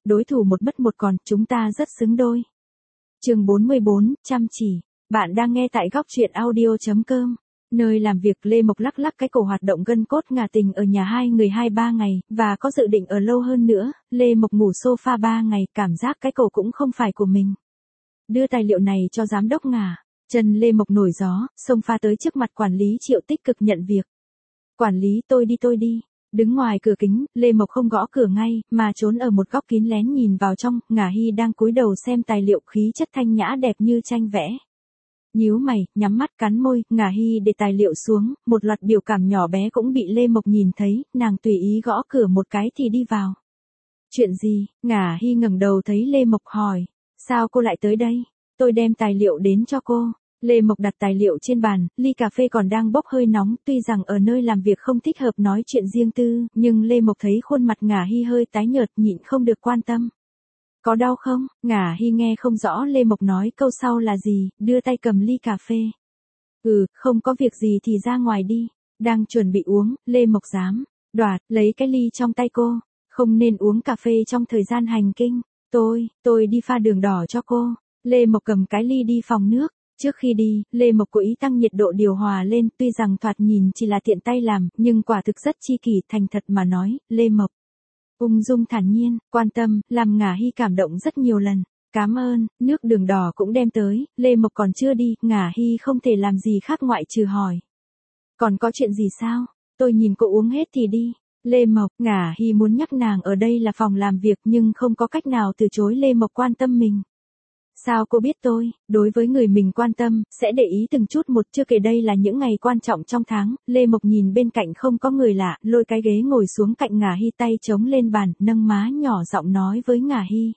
đối thủ một mất một còn, chúng ta rất xứng đôi. Chương 44, chăm chỉ. Bạn đang nghe tại góc truyện audio.com. Nơi làm việc, Lê Mộc lắc lắc cái cổ hoạt động gân cốt ngả tình ở nhà hai người 2-3 ngày, và có dự định ở lâu hơn nữa. Lê Mộc ngủ sofa 3 ngày, cảm giác cái cổ cũng không phải của mình. Đưa tài liệu này cho giám đốc ngả. Chân Lê Mộc nổi gió, xông pha tới trước mặt quản lý Triệu tích cực nhận việc. Quản lý, tôi đi. Đứng ngoài cửa kính, Lê Mộc không gõ cửa ngay, mà trốn ở một góc kín lén nhìn vào trong. Ngả Hy đang cúi đầu xem tài liệu, khí chất thanh nhã đẹp như tranh vẽ. Nhíu mày, nhắm mắt cắn môi, Ngả Hy để tài liệu xuống, một loạt biểu cảm nhỏ bé cũng bị Lê Mộc nhìn thấy, nàng tùy ý gõ cửa một cái thì đi vào. Chuyện gì? Ngả Hy ngẩng đầu thấy Lê Mộc hỏi. Sao cô lại tới đây? Tôi đem tài liệu đến cho cô. Lê Mộc đặt tài liệu trên bàn, ly cà phê còn đang bốc hơi nóng, tuy rằng ở nơi làm việc không thích hợp nói chuyện riêng tư, nhưng Lê Mộc thấy khuôn mặt Ngả Hy hơi tái nhợt, nhịn không được quan tâm. Có đau không? Ngả Hy nghe không rõ Lê Mộc nói câu sau là gì, đưa tay cầm ly cà phê. Không có việc gì thì ra ngoài đi. Đang chuẩn bị uống, Lê Mộc dám đoạt lấy cái ly trong tay cô. Không nên uống cà phê trong thời gian hành kinh. Tôi đi pha đường đỏ cho cô. Lê Mộc cầm cái ly đi phòng nước. Trước khi đi, Lê Mộc cố ý tăng nhiệt độ điều hòa lên, tuy rằng thoạt nhìn chỉ là tiện tay làm, nhưng quả thực rất chi kỷ. Thành thật mà nói, Lê Mộc ung dung thản nhiên, quan tâm, làm Ngả Hy cảm động rất nhiều lần. Cảm ơn, nước đường đỏ cũng đem tới. Lê Mộc còn chưa đi, Ngả Hy không thể làm gì khác ngoại trừ hỏi. Còn có chuyện gì sao? Tôi nhìn cô uống hết thì đi. Lê Mộc, Ngả Hy muốn nhắc nàng ở đây là phòng làm việc nhưng không có cách nào từ chối Lê Mộc quan tâm mình. Sao cô biết tôi? Đối với người mình quan tâm, sẽ để ý từng chút một. Chưa kể đây là những ngày quan trọng trong tháng. Lê Mộc nhìn bên cạnh không có người lạ, lôi cái ghế ngồi xuống cạnh Ngả Hy, tay chống lên bàn, nâng má nhỏ giọng nói với Ngả Hy.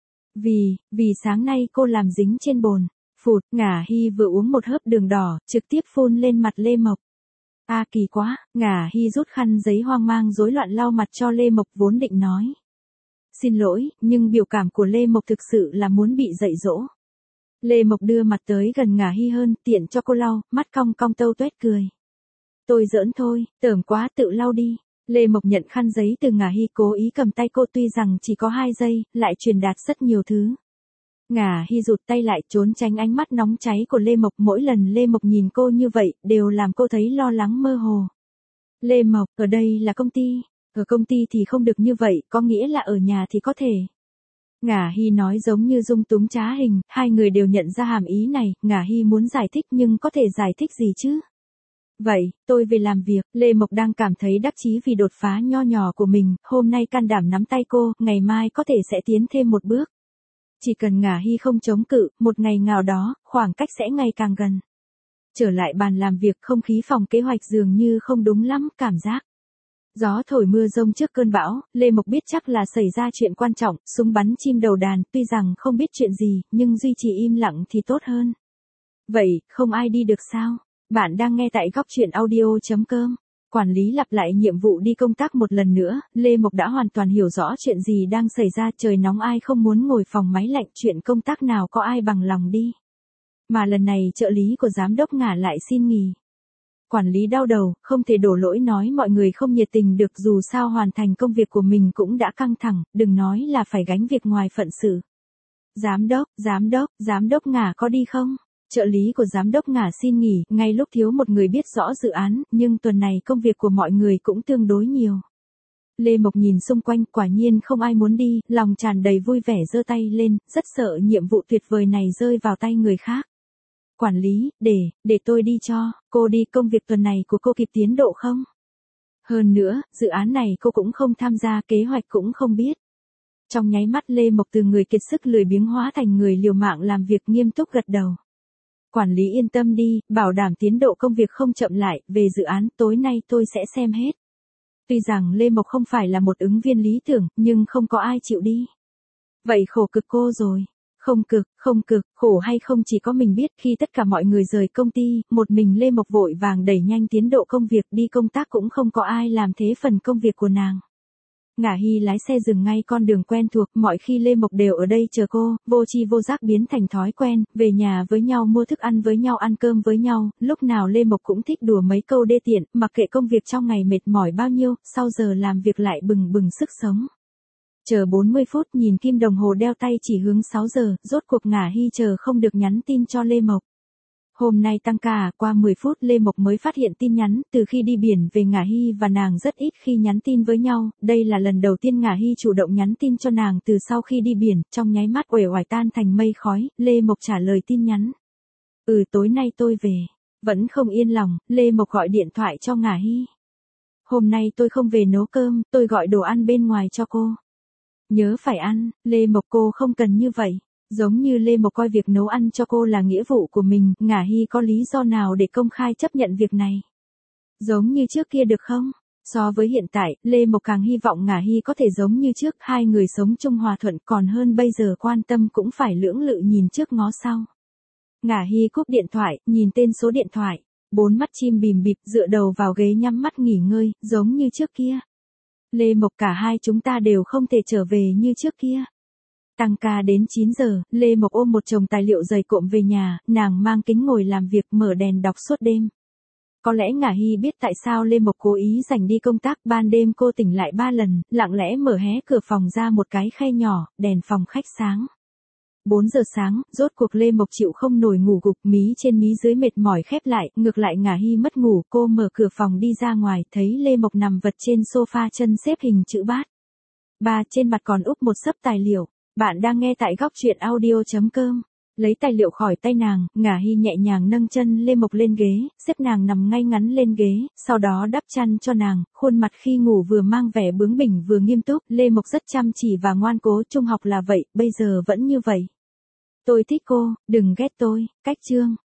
Vì sáng nay cô làm dính trên bồn. Phụt, Ngả Hy vừa uống một hớp đường đỏ, trực tiếp phun lên mặt Lê Mộc. Kỳ quá. Ngả Hy rút khăn giấy hoang mang rối loạn lau mặt cho Lê Mộc, vốn định nói xin lỗi, nhưng biểu cảm của Lê Mộc thực sự là muốn bị dạy dỗ. Lê Mộc đưa mặt tới gần Ngả Hy hơn, tiện cho cô lau, mắt cong cong tâu tuét cười. Tôi giỡn thôi, tởm quá, tự lau đi. Lê Mộc nhận khăn giấy từ Ngả Hy, cố ý cầm tay cô, tuy rằng chỉ có 2 giây, lại truyền đạt rất nhiều thứ. Ngả Hy rụt tay lại, trốn tránh ánh mắt nóng cháy của Lê Mộc. Mỗi lần Lê Mộc nhìn cô như vậy, đều làm cô thấy lo lắng mơ hồ. Lê Mộc, ở đây là công ty. Ở công ty thì không được như vậy, có nghĩa là ở nhà thì có thể. Ngả Hy nói giống như dung túng trá hình, hai người đều nhận ra hàm ý này. Ngả Hy muốn giải thích nhưng có thể giải thích gì chứ? Vậy, tôi về làm việc. Lê Mộc đang cảm thấy đắc chí vì đột phá nho nhỏ của mình, hôm nay can đảm nắm tay cô, ngày mai có thể sẽ tiến thêm một bước. Chỉ cần Ngả Hy không chống cự, một ngày nào đó, khoảng cách sẽ ngày càng gần. Trở lại bàn làm việc, không khí phòng kế hoạch dường như không đúng lắm, cảm giác. Gió thổi mưa rông trước cơn bão, Lê Mộc biết chắc là xảy ra chuyện quan trọng, súng bắn chim đầu đàn, tuy rằng không biết chuyện gì, nhưng duy trì im lặng thì tốt hơn. Vậy, không ai đi được sao? Bạn đang nghe tại góc truyện audio.com. Quản lý lặp lại nhiệm vụ đi công tác một lần nữa, Lê Mộc đã hoàn toàn hiểu rõ chuyện gì đang xảy ra. Trời nóng ai không muốn ngồi phòng máy lạnh, chuyện công tác nào có ai bằng lòng đi. Mà lần này trợ lý của giám đốc Ngả lại xin nghỉ. Quản lý đau đầu, không thể đổ lỗi nói mọi người không nhiệt tình được, dù sao hoàn thành công việc của mình cũng đã căng thẳng, đừng nói là phải gánh việc ngoài phận sự. Giám đốc Ngả có đi không? Trợ lý của giám đốc Ngả xin nghỉ, ngay lúc thiếu một người biết rõ dự án, nhưng tuần này công việc của mọi người cũng tương đối nhiều. Lê Mộc nhìn xung quanh, quả nhiên không ai muốn đi, lòng tràn đầy vui vẻ giơ tay lên, rất sợ nhiệm vụ tuyệt vời này rơi vào tay người khác. Quản lý, để tôi đi cho, cô đi, công việc tuần này của cô kịp tiến độ không? Hơn nữa, dự án này cô cũng không tham gia, kế hoạch cũng không biết. Trong nháy mắt Lê Mộc từ người kiệt sức lười biếng hóa thành người liều mạng làm việc, nghiêm túc gật đầu. Quản lý yên tâm đi, bảo đảm tiến độ công việc không chậm lại, về dự án tối nay tôi sẽ xem hết. Tuy rằng Lê Mộc không phải là một ứng viên lý tưởng, nhưng không có ai chịu đi. Vậy khổ cực cô rồi. Không cực, khổ hay không chỉ có mình biết. Khi tất cả mọi người rời công ty, một mình Lê Mộc vội vàng đẩy nhanh tiến độ công việc, đi công tác cũng không có ai làm thế phần công việc của nàng. Ngả Hy lái xe dừng ngay con đường quen thuộc, mọi khi Lê Mộc đều ở đây chờ cô, vô tri vô giác biến thành thói quen, về nhà với nhau, mua thức ăn với nhau, ăn cơm với nhau, lúc nào Lê Mộc cũng thích đùa mấy câu đê tiện, mặc kệ công việc trong ngày mệt mỏi bao nhiêu, sau giờ làm việc lại bừng bừng sức sống. Chờ 40 phút nhìn kim đồng hồ đeo tay chỉ hướng 6 giờ, rốt cuộc Ngả Hy chờ không được nhắn tin cho Lê Mộc. Hôm nay tăng ca, qua 10 phút Lê Mộc mới phát hiện tin nhắn, từ khi đi biển về Ngả Hy và nàng rất ít khi nhắn tin với nhau, đây là lần đầu tiên Ngả Hy chủ động nhắn tin cho nàng từ sau khi đi biển, trong nháy mắt uể oải tan thành mây khói, Lê Mộc trả lời tin nhắn. Tối nay tôi về. Vẫn không yên lòng, Lê Mộc gọi điện thoại cho Ngả Hy. Hôm nay tôi không về nấu cơm, tôi gọi đồ ăn bên ngoài cho cô. Nhớ phải ăn, Lê Mộc cô không cần như vậy. Giống như Lê Mộc coi việc nấu ăn cho cô là nghĩa vụ của mình, Ngả Hy có lý do nào để công khai chấp nhận việc này? Giống như trước kia được không? So với hiện tại, Lê Mộc càng hy vọng Ngả Hy có thể giống như trước, hai người sống chung hòa thuận, còn hơn bây giờ quan tâm cũng phải lưỡng lự nhìn trước ngó sau. Ngả Hy cúp điện thoại, nhìn tên số điện thoại, bốn mắt chim bìm bịp, dựa đầu vào ghế nhắm mắt nghỉ ngơi, giống như trước kia. Lê Mộc, cả hai chúng ta đều không thể trở về như trước kia. Tăng ca đến 9 giờ, Lê Mộc ôm một chồng tài liệu dày cộm về nhà, nàng mang kính ngồi làm việc, mở đèn đọc suốt đêm. Có lẽ Ngả Hy biết tại sao Lê Mộc cố ý rảnh đi công tác, ban đêm cô tỉnh lại 3 lần, lặng lẽ mở hé cửa phòng ra một cái khe nhỏ, đèn phòng khách sáng. 4 giờ sáng, rốt cuộc Lê Mộc chịu không nổi ngủ gục, mí trên mí dưới mệt mỏi khép lại, ngược lại Ngả Hy mất ngủ, cô mở cửa phòng đi ra ngoài, thấy Lê Mộc nằm vật trên sofa, chân xếp hình chữ bát. Trên mặt còn úp một xấp tài liệu. Bạn đang nghe tại góc truyện audio.com. Lấy tài liệu khỏi tay nàng, Ngả Hy nhẹ nhàng nâng chân Lê Mộc lên ghế, xếp nàng nằm ngay ngắn lên ghế, sau đó đắp chăn cho nàng, khuôn mặt khi ngủ vừa mang vẻ bướng bỉnh vừa nghiêm túc, Lê Mộc rất chăm chỉ và ngoan cố, trung học là vậy, bây giờ vẫn như vậy. Tôi thích cô, đừng ghét tôi, cách chương.